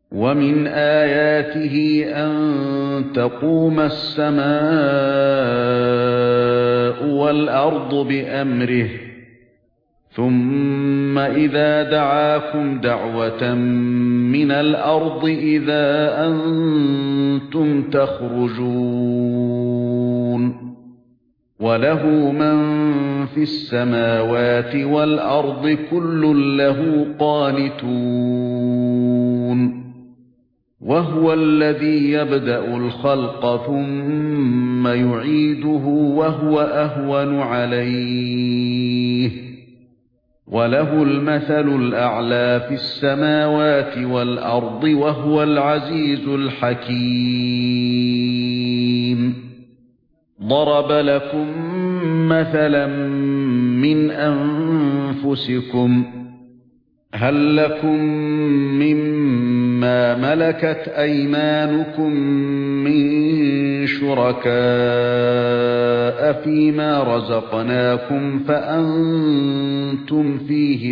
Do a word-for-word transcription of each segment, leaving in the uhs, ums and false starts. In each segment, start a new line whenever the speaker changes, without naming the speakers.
وَمِنْ آيَاتِهِ أَن تَقُومَ السَّمَاءُ وَالْأَرْضُ بِأَمْرِهِ ثُمَّ إِذَا دَعَاكُمْ دَعْوَةً مِنَ الْأَرْضِ إِذَا أَنْتُمْ تَخْرُجُونَ وَلَهُ مَن فِي السَّمَاوَاتِ وَالْأَرْضِ كُلٌّ لَّهُ قَانِتُونَ وَهُوَ الَّذِي يَبْدَأُ الْخَلْقَ ثُمَّ يُعِيدُهُ وَهُوَ أَهْوَنُ عَلَيْهِ وَلَهُ الْمَثَلُ الْأَعْلَى فِي السَّمَاوَاتِ وَالْأَرْضِ وَهُوَ الْعَزِيزُ الْحَكِيمُ ضَرَبَ لَكُم مَّثَلًا مِّنْ أَنفُسِكُمْ هَل لَّكُم مِّمَّا مَلَكَتْ أَيْمَانُكُم مِّن شُرَكَاءَ فِيمَا رَزَقْنَاكُمْ فَأَنتُمْ فِيهِ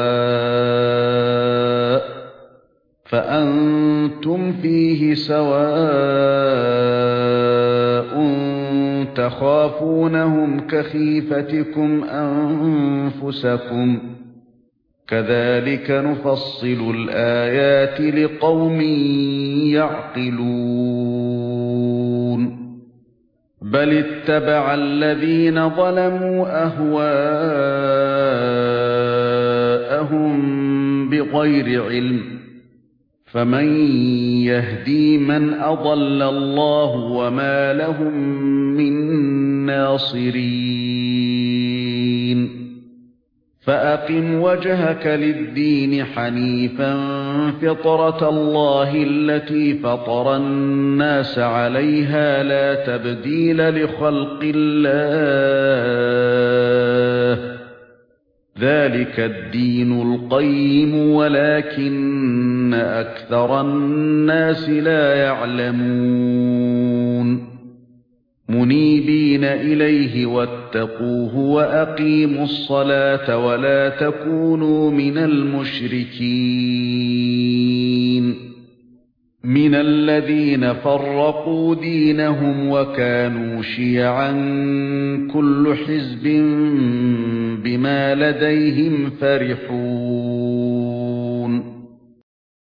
سَوَاءٌ فَأَنتُمْ فِيهِ سَوَاءٌ تَخَافُونَهُمْ كَخِيفَتِكُمْ أَنفُسَكُمْ كَذَلِكَ نُفَصِّلُ الْآيَاتِ لِقَوْمٍ يَعْقِلُونَ بَلِ اتَّبَعَ الَّذِينَ ظَلَمُوا أَهْوَاءَهُم بِغَيْرِ عِلْمٍ فَمَن يَهْدِي مَنْ أَضَلَّ اللَّهُ وَمَا لَهُم مِّن نَّاصِرِينَ فَأَقِمْ وَجْهَكَ لِلدِّينِ حَنِيفًا فِطْرَتَ اللَّهِ الَّتِي فَطَرَ النَّاسَ عَلَيْهَا لَا تَبْدِيلَ لِخَلْقِ اللَّهِ ذَلِكَ الدِّينُ الْقَيِّمُ وَلَكِنَّ أَكْثَرَ النَّاسِ لَا يَعْلَمُونَ مُنِيبِينَ إِلَيْهِ وَاتَّقُوهُ وَأَقِيمُوا الصَّلَاةَ وَلَا تَكُونُوا مِنَ الْمُشْرِكِينَ مِنَ الَّذِينَ فَرَّقُوا دِينَهُمْ وَكَانُوا شِيَعًا كُلُّ حِزْبٍ بِمَا لَدَيْهِمْ فَرِحُونَ